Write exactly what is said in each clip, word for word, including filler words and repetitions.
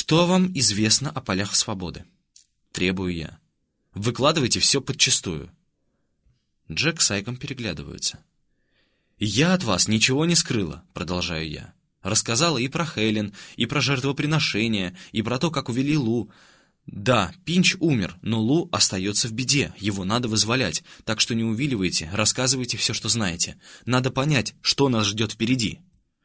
«Что вам известно о полях свободы?» — требую я. «Выкладывайте все подчистую». Джек с Айком переглядываются. «Я от вас ничего не скрыла», — продолжаю я. «Рассказала и про Хелен, и про жертвоприношение, и про то, как увели Лу. Да, Пинч умер, но Лу остается в беде, его надо вызволять, так что не увиливайте, рассказывайте все, что знаете. Надо понять, что нас ждет впереди».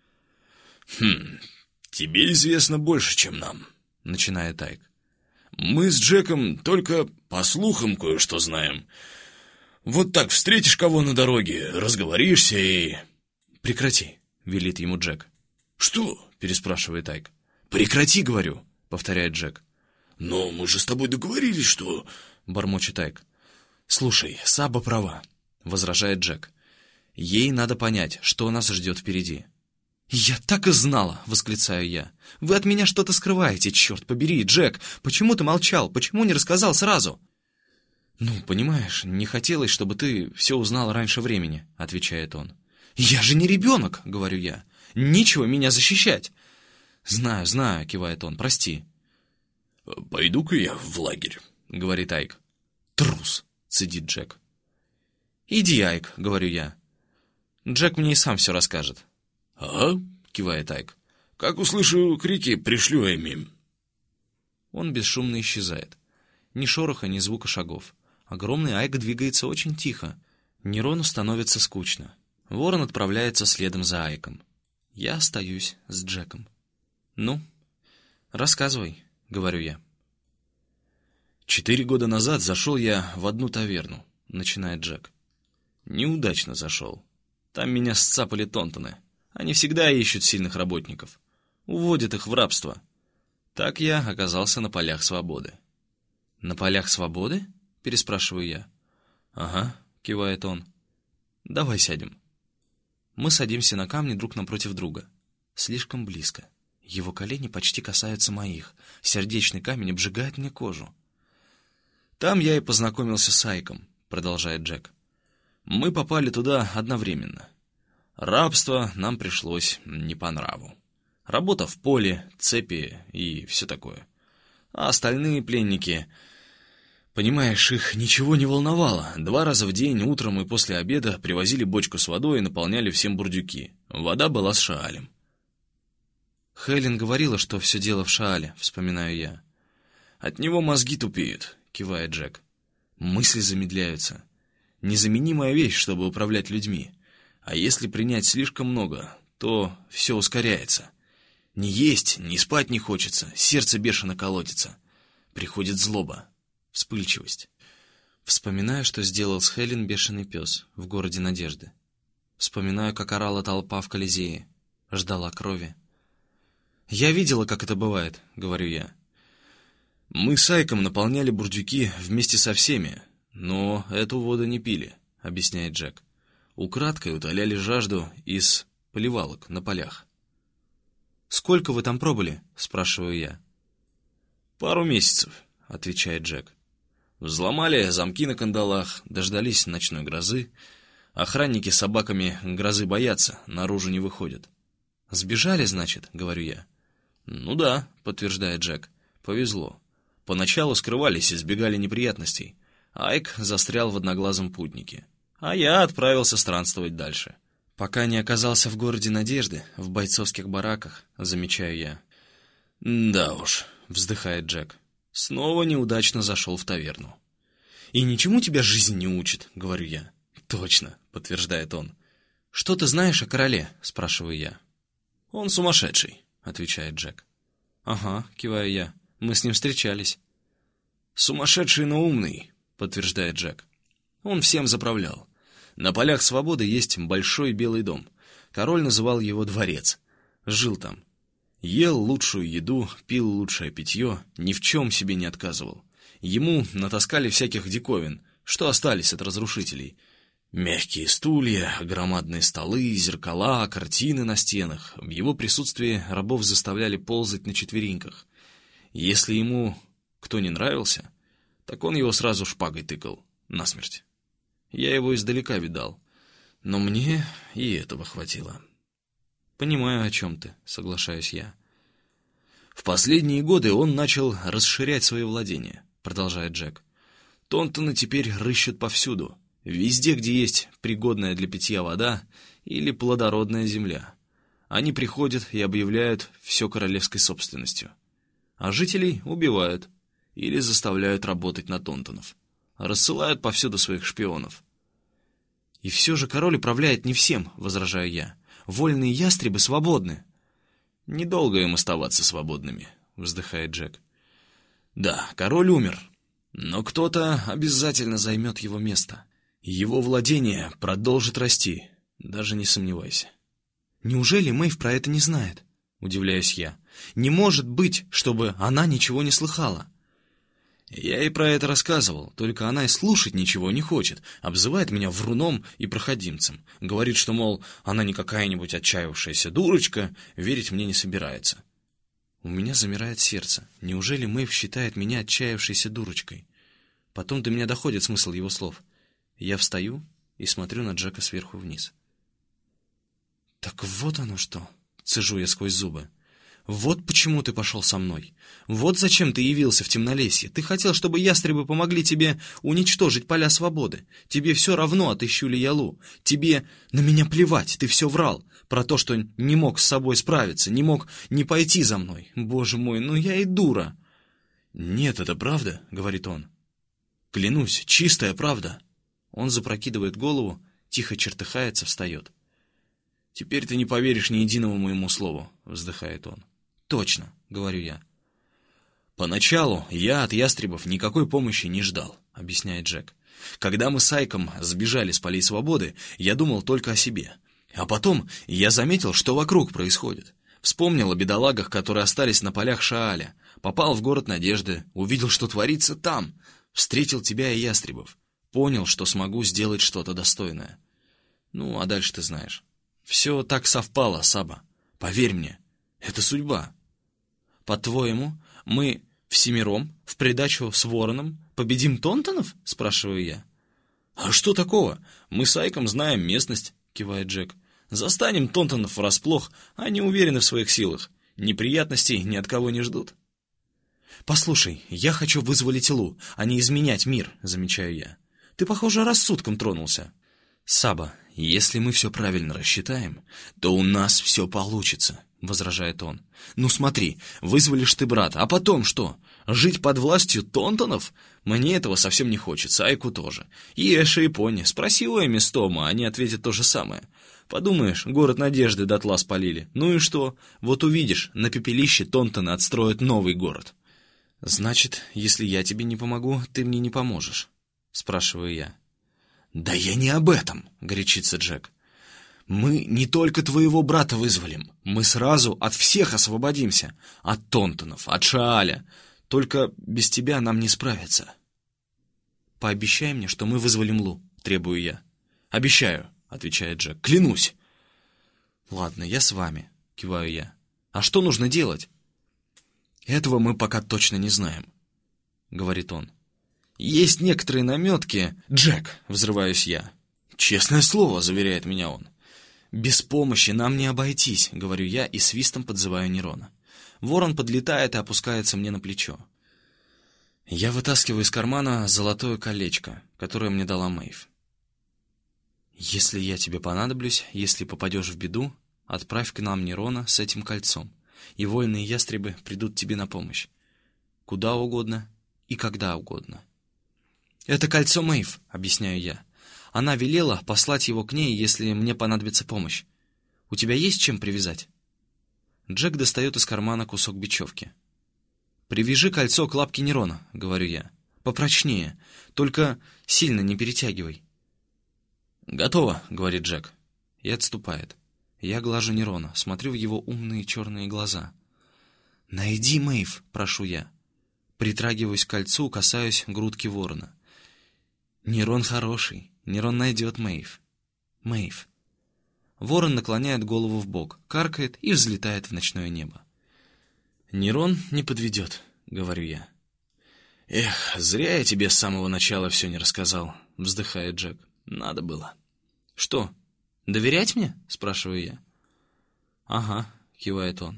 «Хм, тебе известно больше, чем нам», — начинает Айк. «Мы с Джеком только по слухам кое-что знаем. Вот так встретишь кого на дороге, разговоришься и...» «Прекрати», — велит ему Джек. «Что?» — переспрашивает Айк. «Прекрати, говорю», — повторяет Джек. «Но мы же с тобой договорились, что...» — бормочет Айк. «Слушай, Саба права», — возражает Джек. «Ей надо понять, что нас ждет впереди». «Я так и знала!» — восклицаю я. «Вы от меня что-то скрываете, черт побери, Джек! Почему ты молчал? Почему не рассказал сразу?» «Ну, понимаешь, не хотелось, чтобы ты все узнал раньше времени», — отвечает он. «Я же не ребенок!» — говорю я. «Нечего меня защищать!» «Знаю, знаю», — кивает он, — «прости». «Пойду-ка я в лагерь», — говорит Айк. «Трус», — цедит Джек. «Иди, Айк», — говорю я. «Джек мне и сам все расскажет». «Ага», — кивает Айк. «Как услышу крики, пришлю Эми». Он бесшумно исчезает. Ни шороха, ни звука шагов. Огромный Айк двигается очень тихо. Нерону становится скучно. Ворон отправляется следом за Айком. Я остаюсь с Джеком. «Ну, рассказывай», — говорю я. «Четыре года назад зашел я в одну таверну», — начинает Джек. «Неудачно зашел. Там меня сцапали тонтоны. Они всегда ищут сильных работников. Уводят их в рабство. Так я оказался на полях свободы». «На полях свободы?» — переспрашиваю я. «Ага», — кивает он. «Давай сядем». Мы садимся на камни друг напротив друга. Слишком близко. Его колени почти касаются моих. Сердечный камень обжигает мне кожу. «Там я и познакомился с Айком», — продолжает Джек. «Мы попали туда одновременно. Рабство нам пришлось не по нраву. Работа в поле, цепи и все такое. А остальные пленники... Понимаешь, их ничего не волновало. Два раза в день, утром и после обеда, привозили бочку с водой и наполняли всем бурдюки. Вода была с шаалем». «Хелен говорила, что все дело в шаале», — вспоминаю я. «От него мозги тупеют», — кивает Джек. «Мысли замедляются. Незаменимая вещь, чтобы управлять людьми. А если принять слишком много, то все ускоряется. Ни есть, ни спать не хочется, сердце бешено колотится. Приходит злоба, вспыльчивость». Вспоминаю, что сделал с Хелен бешеный пес в городе Надежды. Вспоминаю, как орала толпа в Колизее, ждала крови. «Я видела, как это бывает», — говорю я. «Мы с Айком наполняли бурдюки вместе со всеми, но эту воду не пили», — объясняет Джек. «Украдкой утоляли жажду из поливалок на полях». «Сколько вы там пробыли?» — спрашиваю я. «Пару месяцев», — отвечает Джек. «Взломали замки на кандалах, дождались ночной грозы. Охранники с собаками грозы боятся, наружу не выходят». «Сбежали, значит?» — говорю я. «Ну да», — подтверждает Джек. «Повезло. Поначалу скрывались и избегали неприятностей. Айк застрял в одноглазом путнике. А я отправился странствовать дальше». «Пока не оказался в городе Надежды, в бойцовских бараках», — замечаю я. «Да уж», — вздыхает Джек. «Снова неудачно зашел в таверну». «И ничему тебя жизнь не учит», — говорю я. «Точно», — подтверждает он. «Что ты знаешь о короле?» — спрашиваю я. «Он сумасшедший», — отвечает Джек. «Ага», — киваю я. «Мы с ним встречались». «Сумасшедший, но умный», — подтверждает Джек. «Он всем заправлял. На полях свободы есть большой белый дом. Король называл его дворец. Жил там. Ел лучшую еду, пил лучшее питье, ни в чем себе не отказывал. Ему натаскали всяких диковин, что остались от разрушителей. Мягкие стулья, громадные столы, зеркала, картины на стенах. В его присутствии рабов заставляли ползать на четвереньках. Если ему кто не нравился, так он его сразу шпагой тыкал насмерть. Я его издалека видал, но мне и этого хватило». «Понимаю, о чем ты», — соглашаюсь я. В последние годы он начал расширять свои владения, продолжает Джек. Тонтоны теперь рыщут повсюду, везде, где есть пригодная для питья вода или плодородная земля. Они приходят и объявляют все королевской собственностью. А жителей убивают или заставляют работать на тонтонов. Рассылают повсюду своих шпионов. «И все же король управляет не всем», — возражаю я. «Вольные ястребы свободны». «Недолго им оставаться свободными», — вздыхает Джек. «Да, король умер, но кто-то обязательно займет его место. Его владение продолжит расти, даже не сомневайся». «Неужели Мэйв про это не знает?» — удивляюсь я. «Не может быть, чтобы она ничего не слыхала». «Я ей про это рассказывал, только она и слушать ничего не хочет, обзывает меня вруном и проходимцем. Говорит, что, мол, она не какая-нибудь отчаявшаяся дурочка, верить мне не собирается». У меня замирает сердце. Неужели Мэйв считает меня отчаявшейся дурочкой? Потом до меня доходит смысл его слов. Я встаю и смотрю на Джека сверху вниз. «Так вот оно что!» — цежу я сквозь зубы. «Вот почему ты пошел со мной. Вот зачем ты явился в темнолесье. Ты хотел, чтобы ястребы помогли тебе уничтожить поля свободы. Тебе все равно, отыщу ли я Лу. Тебе на меня плевать, ты все врал. Про то, что не мог с собой справиться, не мог не пойти за мной. Боже мой, ну я и дура». «Нет, это правда», — говорит он. «Клянусь, чистая правда». Он запрокидывает голову, тихо чертыхается, встает. «Теперь ты не поверишь ни единому моему слову», — вздыхает он. «Точно», — говорю я. «Поначалу я от ястребов никакой помощи не ждал», — объясняет Джек. «Когда мы с Айком сбежали с полей свободы, я думал только о себе. А потом я заметил, что вокруг происходит. Вспомнил о бедолагах, которые остались на полях Шааля. Попал в город Надежды, увидел, что творится там. Встретил тебя и ястребов. Понял, что смогу сделать что-то достойное. Ну, а дальше ты знаешь. Все так совпало, Саба. Поверь мне, это судьба». «По-твоему, мы всемиром, в придачу с Вороном, победим Тонтонов?» — спрашиваю я. «А что такого? Мы с Айком знаем местность», — кивает Джек. «Застанем Тонтонов врасплох, они уверены в своих силах. Неприятностей ни от кого не ждут». «Послушай, я хочу вызволить Лу, а не изменять мир», — замечаю я. «Ты, похоже, рассудком тронулся». «Саба, если мы все правильно рассчитаем, то у нас все получится», — возражает он. «Ну смотри, вызволишь ты брата, а потом что? Жить под властью Тонтонов? Мне этого совсем не хочется, Айку тоже. И Эша, и Пони. Спроси у Эми с Тома, они ответят то же самое. Подумаешь, город Надежды дотла спалили. Ну и что? Вот увидишь, на пепелище Тонтоны отстроят новый город». «Значит, если я тебе не помогу, ты мне не поможешь?» — спрашиваю я. «Да я не об этом», — горячится Джек. «Мы не только твоего брата вызволим, мы сразу от всех освободимся. От Тонтонов, от Шааля. Только без тебя нам не справиться». «Пообещай мне, что мы вызволим Лу», — требую я. «Обещаю», — отвечает Джек, — «клянусь». «Ладно, я с вами», — киваю я. «А что нужно делать?» «Этого мы пока точно не знаем», — говорит он. «Есть некоторые наметки...» «Джек!» — взрываюсь я. «Честное слово», — заверяет меня он. «Без помощи нам не обойтись», — говорю я и свистом подзываю Нерона. Ворон подлетает и опускается мне на плечо. Я вытаскиваю из кармана золотое колечко, которое мне дала Мэйв. «Если я тебе понадоблюсь, если попадешь в беду, отправь к нам Нерона с этим кольцом, и вольные ястребы придут тебе на помощь. Куда угодно и когда угодно». «Это кольцо Мэйв», — объясняю я. «Она велела послать его к ней, если мне понадобится помощь. У тебя есть чем привязать?» Джек достает из кармана кусок бечевки. «Привяжи кольцо к лапке Нерона», — говорю я. «Попрочнее, только сильно не перетягивай». «Готово», — говорит Джек. И отступает. Я глажу Нерона, смотрю в его умные черные глаза. «Найди Мэйв», — прошу я. Притрагиваюсь к кольцу, касаюсь грудки ворона. «Нерон хороший, Нерон найдет Мэйв. Мэйв». Ворон наклоняет голову в бок, каркает и взлетает в ночное небо. «Нерон не подведет», — говорю я. «Эх, зря я тебе с самого начала все не рассказал», — вздыхает Джек. «Надо было». «Что, доверять мне?» — спрашиваю я. «Ага», — кивает он.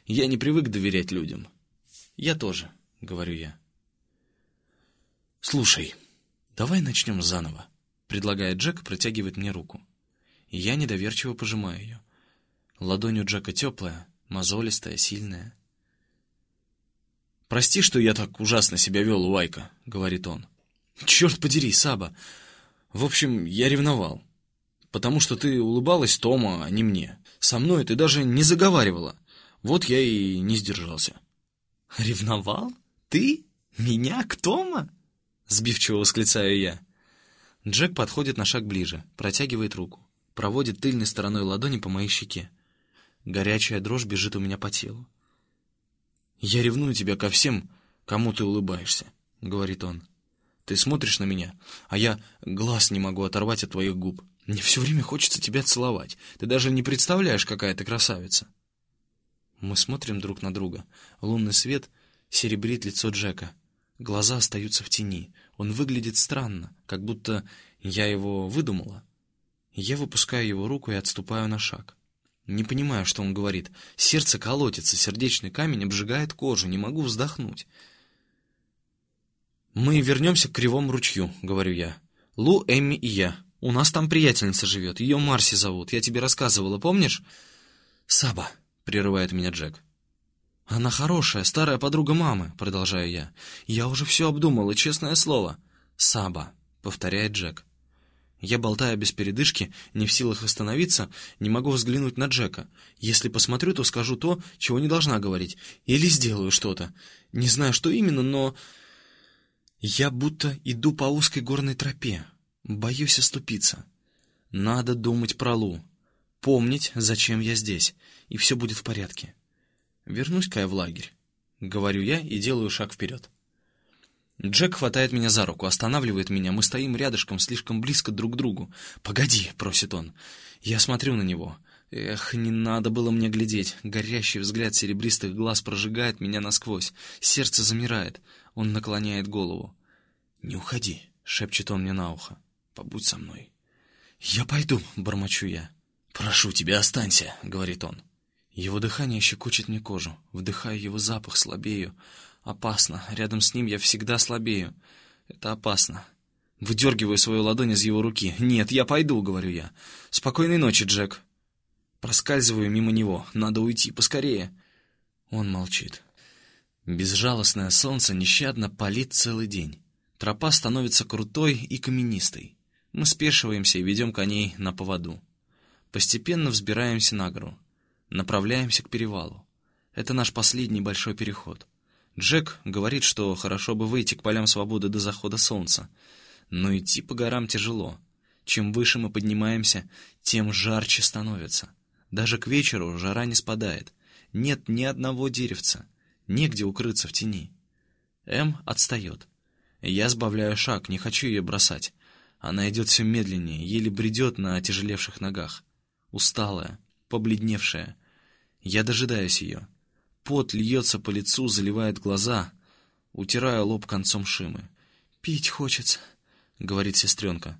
Я не привык доверять людям». «Я тоже», — говорю я. «Слушай, давай начнем заново», — предлагает Джек, протягивает мне руку. И я недоверчиво пожимаю ее. Ладонь у Джека теплая, мозолистая, сильная. «Прости, что я так ужасно себя вел, Уайка», — говорит он. «Черт подери, Саба! В общем, я ревновал. Потому что ты улыбалась Тому, а не мне. Со мной ты даже не заговаривала. Вот я и не сдержался». «Ревновал? Ты? Меня к Тома?» — сбивчиво восклицаю я. Джек подходит на шаг ближе, протягивает руку, проводит тыльной стороной ладони по моей щеке. Горячая дрожь бежит у меня по телу. «Я ревную тебя ко всем, кому ты улыбаешься», — говорит он. «Ты смотришь на меня, а я глаз не могу оторвать от твоих губ. Мне все время хочется тебя целовать. Ты даже не представляешь, какая ты красавица». Мы смотрим друг на друга. Лунный свет серебрит лицо Джека. Глаза остаются в тени. Он выглядит странно, как будто я его выдумала. Я выпускаю его руку и отступаю на шаг. Не понимаю, что он говорит. Сердце колотится, сердечный камень обжигает кожу, не могу вздохнуть. «Мы вернемся к Кривому ручью», — говорю я. «Лу, Эмми и я. У нас там приятельница живет, ее Марси зовут. Я тебе рассказывала, помнишь?» «Саба», — прерывает меня Джек. «Она хорошая, старая подруга мамы», — продолжаю я. «Я уже все обдумала, честное слово». «Саба», — повторяет Джек. Я болтаю без передышки, не в силах остановиться, не могу взглянуть на Джека. Если посмотрю, то скажу то, чего не должна говорить. Или сделаю что-то. Не знаю, что именно, но... Я будто иду по узкой горной тропе. Боюсь оступиться. Надо думать про Лу. Помнить, зачем я здесь. И все будет в порядке. Вернусь-ка я в лагерь. Говорю я и делаю шаг вперед. Джек хватает меня за руку, останавливает меня. Мы стоим рядышком, слишком близко друг к другу. «Погоди», — просит он. Я смотрю на него. Эх, не надо было мне глядеть. Горящий взгляд серебристых глаз прожигает меня насквозь. Сердце замирает. Он наклоняет голову. «Не уходи», — шепчет он мне на ухо. «Побудь со мной». «Я пойду», — бормочу я. «Прошу тебя, останься», — говорит он. Его дыхание щекочет мне кожу. Вдыхаю его запах, слабею. Опасно. Рядом с ним я всегда слабею. Это опасно. Выдергиваю свою ладонь из его руки. «Нет, я пойду», — говорю я. «Спокойной ночи, Джек». Проскальзываю мимо него. Надо уйти, поскорее. Он молчит. Безжалостное солнце нещадно палит целый день. Тропа становится крутой и каменистой. Мы спешиваемся и ведем коней на поводу. Постепенно взбираемся на гору. Направляемся к перевалу. Это наш последний большой переход. Джек говорит, что хорошо бы выйти к полям свободы до захода солнца. Но идти по горам тяжело. Чем выше мы поднимаемся, тем жарче становится. Даже к вечеру жара не спадает. Нет ни одного деревца. Негде укрыться в тени. Эм отстает. Я сбавляю шаг, не хочу ее бросать. Она идет все медленнее, еле бредет на отяжелевших ногах. Усталая, побледневшая. Я дожидаюсь ее. Пот льется по лицу, заливает глаза. Утираю лоб концом шимы. «Пить хочется», — говорит сестренка.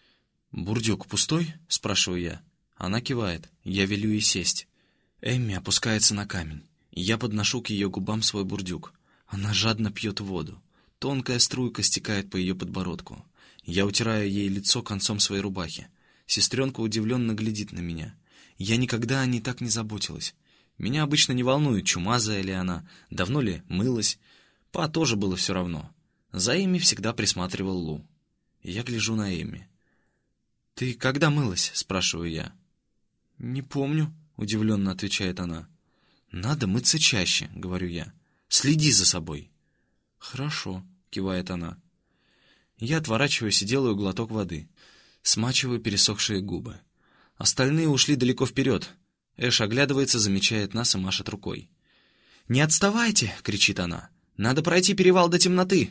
«Бурдюк пустой?» — спрашиваю я. Она кивает. Я велю ей сесть. Эмми опускается на камень. Я подношу к ее губам свой бурдюк. Она жадно пьет воду. Тонкая струйка стекает по ее подбородку. Я утираю ей лицо концом своей рубахи. Сестренка удивленно глядит на меня. Я никогда о ней так не заботилась. Меня обычно не волнует, чумазая ли она, давно ли мылась. Па тоже было все равно. За Эмми всегда присматривал Лу. Я гляжу на Эмми. «Ты когда мылась?» — спрашиваю я. «Не помню», — удивленно отвечает она. «Надо мыться чаще», — говорю я. «Следи за собой». «Хорошо», — кивает она. Я отворачиваюсь и делаю глоток воды. Смачиваю пересохшие губы. Остальные ушли далеко вперед. Эш оглядывается, замечает нас и машет рукой. «Не отставайте!» — кричит она. «Надо пройти перевал до темноты!»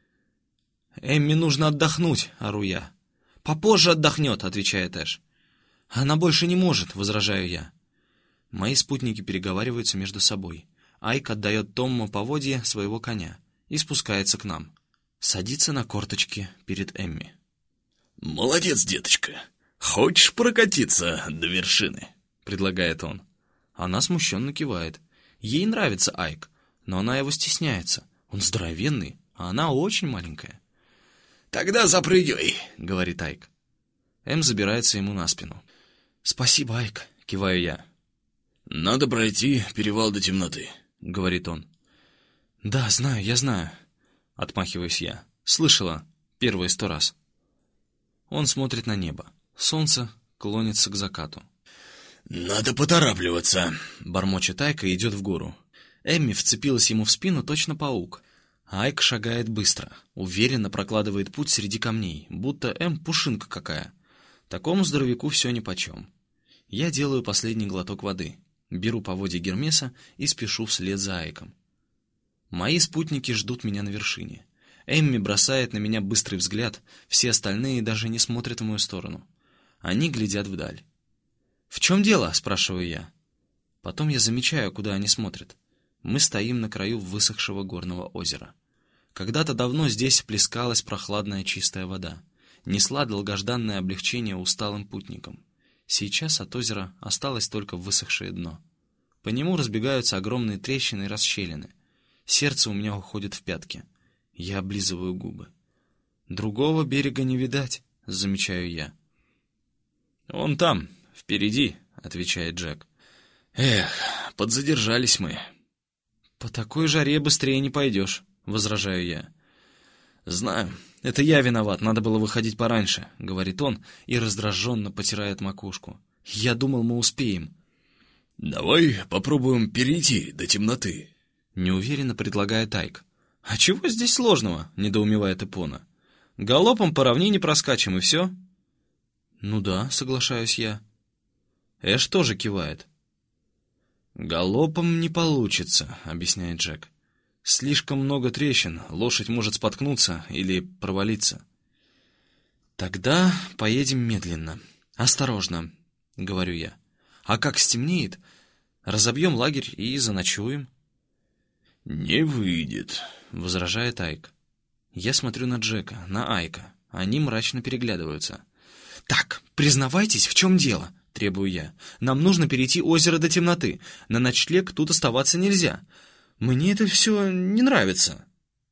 «Эмми нужно отдохнуть!» — ору я. «Попозже отдохнет!» — отвечает Эш. «Она больше не может!» — возражаю я. Мои спутники переговариваются между собой. Айк отдает Тому поводье своего коня и спускается к нам. Садится на корточки перед Эмми. «Молодец, деточка! Хочешь прокатиться до вершины?» — предлагает он. Она смущенно кивает. Ей нравится Айк, но она его стесняется. Он здоровенный, а она очень маленькая. «Тогда запрыгивай», — говорит Айк. Эм забирается ему на спину. «Спасибо, Айк», — киваю я. «Надо пройти перевал до темноты», — говорит он. «Да, знаю, я знаю», — отмахиваюсь я. «Слышала первые сто раз». Он смотрит на небо. Солнце клонится к закату. «Надо поторапливаться», — бормочет Айк и идет в гору. Эмми вцепилась ему в спину точно паук. Айк шагает быстро, уверенно прокладывает путь среди камней, будто Эм пушинка какая. Такому здоровяку все нипочем. Я делаю последний глоток воды, беру поводья Гермеса и спешу вслед за Айком. Мои спутники ждут меня на вершине. Эмми бросает на меня быстрый взгляд, все остальные даже не смотрят в мою сторону. Они глядят вдаль. «В чем дело?» — спрашиваю я. Потом я замечаю, куда они смотрят. Мы стоим на краю высохшего горного озера. Когда-то давно здесь плескалась прохладная чистая вода, несла долгожданное облегчение усталым путникам. Сейчас от озера осталось только высохшее дно. По нему разбегаются огромные трещины и расщелины. Сердце у меня уходит в пятки. Я облизываю губы. «Другого берега не видать», — замечаю я. «Он там, впереди», — отвечает Джек. «Эх, подзадержались мы». «По такой жаре быстрее не пойдешь», — возражаю я. «Знаю, это я виноват, надо было выходить пораньше», — говорит он и раздраженно потирает макушку. «Я думал, мы успеем». «Давай попробуем перейти до темноты», — неуверенно предлагает Айк. «А чего здесь сложного?» — недоумевает Эпона. «Галопом по равнине проскачем, и все?» «Ну да», — соглашаюсь я. Эш тоже кивает. «Галопом не получится», — объясняет Джек. «Слишком много трещин, лошадь может споткнуться или провалиться». «Тогда поедем медленно, осторожно», — говорю я. «А как стемнеет, разобьем лагерь и заночуем». «Не выйдет», — возражает Айк. Я смотрю на Джека, на Айка. Они мрачно переглядываются. «Так, признавайтесь, в чем дело?» — требую я. «Нам нужно перейти озеро до темноты. На ночлег тут оставаться нельзя. Мне это все не нравится».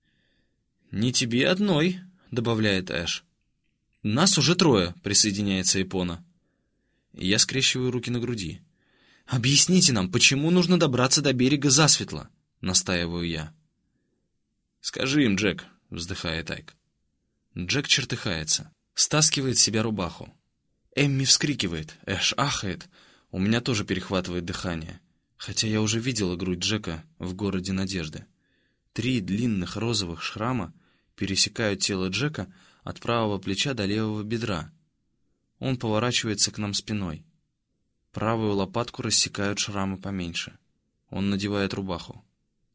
«Не тебе одной», — добавляет Эш. «Нас уже трое», — присоединяется Эпона. Я скрещиваю руки на груди. «Объясните нам, почему нужно добраться до берега засветло?» — настаиваю я. «Скажи им, Джек», — вздыхает Айк. Джек чертыхается, стаскивает с себя рубаху. Эмми вскрикивает, Эш ахает. У меня тоже перехватывает дыхание, хотя я уже видела грудь Джека в городе Надежды. Три длинных розовых шрама пересекают тело Джека от правого плеча до левого бедра. Он поворачивается к нам спиной. Правую лопатку рассекают шрамы поменьше. Он надевает рубаху.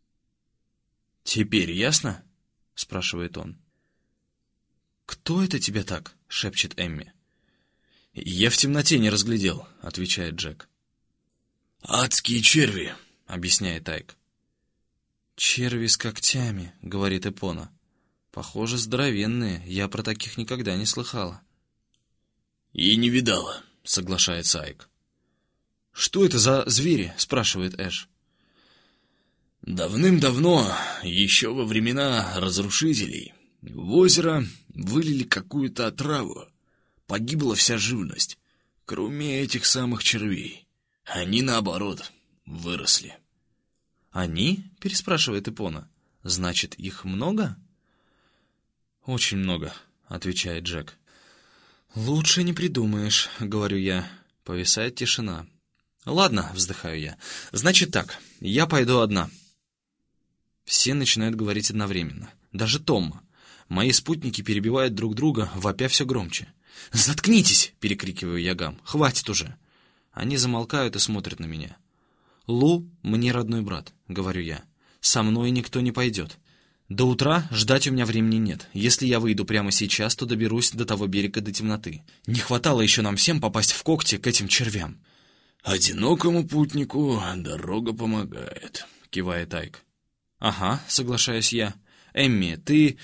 «Теперь ясно?» — спрашивает он. «Кто это тебя так?» — шепчет Эмми. «Я в темноте не разглядел», — отвечает Джек. «Адские черви», — объясняет Айк. «Черви с когтями», — говорит Эпона. «Похоже, здоровенные, я про таких никогда не слыхала». «И не видала», — соглашается Айк. «Что это за звери?» — спрашивает Эш. «Давным-давно, еще во времена разрушителей, в озеро вылили какую-то отраву. Погибла вся живность, кроме этих самых червей. Они, наоборот, выросли». «Они?» — переспрашивает Эпона. «Значит, их много?» «Очень много», — отвечает Джек. «Лучше не придумаешь», — говорю я. Повисает тишина. «Ладно», — вздыхаю я. «Значит так, я пойду одна». Все начинают говорить одновременно. Даже Том. Мои спутники перебивают друг друга, вопя все громче. «Заткнитесь!» — перекрикиваю я гам. «Хватит уже!» Они замолкают и смотрят на меня. «Лу мне родной брат», — говорю я. «Со мной никто не пойдет. До утра ждать у меня времени нет. Если я выйду прямо сейчас, то доберусь до того берега до темноты. Не хватало еще нам всем попасть в когти к этим червям». «Одинокому путнику дорога помогает», — кивает Айк. «Ага», — соглашаюсь я. «Эмми, ты...»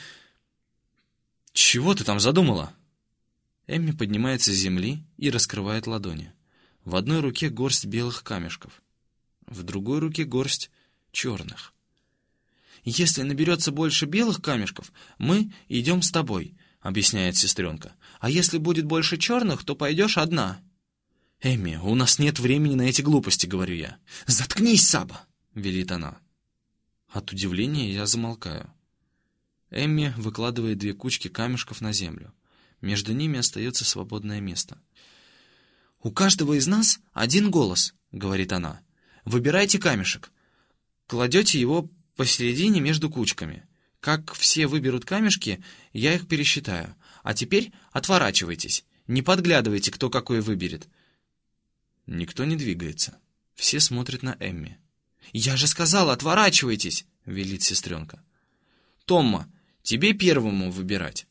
«Чего ты там задумала?» Эмми поднимается с земли и раскрывает ладони. В одной руке горсть белых камешков, в другой руке горсть черных. «Если наберется больше белых камешков, мы идем с тобой», — объясняет сестренка. «А если будет больше черных, то пойдешь одна». «Эмми, у нас нет времени на эти глупости», — говорю я. «Заткнись, Саба», — велит она. От удивления я замолкаю. Эмми выкладывает две кучки камешков на землю. Между ними остается свободное место. «У каждого из нас один голос», — говорит она. «Выбирайте камешек. Кладете его посередине между кучками. Как все выберут камешки, я их пересчитаю. А теперь отворачивайтесь. Не подглядывайте, кто какой выберет». Никто не двигается. Все смотрят на Эмми. «Я же сказала, отворачивайтесь!» — велит сестренка. «Томма, тебе первому выбирать».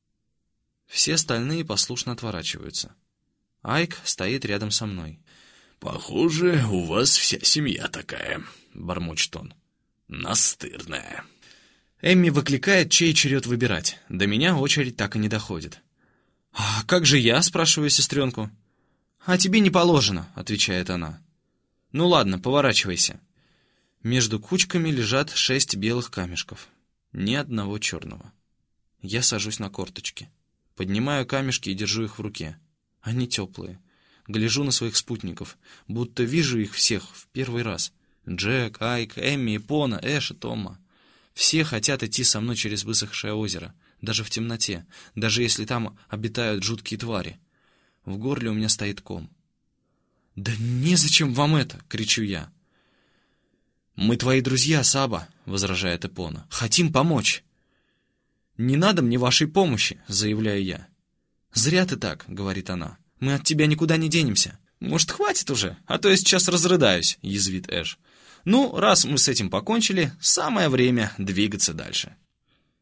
Все остальные послушно отворачиваются. Айк стоит рядом со мной. «Похоже, у вас вся семья такая», — бормочет он. «Настырная». Эмми выкликает, чей черед выбирать. До меня очередь так и не доходит. «А как же я?» — спрашиваю сестренку. «А тебе не положено», — отвечает она. «Ну ладно, поворачивайся». Между кучками лежат шесть белых камешков. Ни одного черного. Я сажусь на корточки. Поднимаю камешки и держу их в руке. Они теплые. Гляжу на своих спутников, будто вижу их всех в первый раз. Джек, Айк, Эмми, Эпона, Эш и Томма. Все хотят идти со мной через высохшее озеро, даже в темноте, даже если там обитают жуткие твари. В горле у меня стоит ком. «Да незачем вам это!» — кричу я. «Мы твои друзья, Саба», — возражает Эпона. «Хотим помочь». «Не надо мне вашей помощи», — заявляю я. «Зря ты так», — говорит она. «Мы от тебя никуда не денемся». «Может, хватит уже, а то я сейчас разрыдаюсь», — язвит Эш. «Ну, раз мы с этим покончили, самое время двигаться дальше».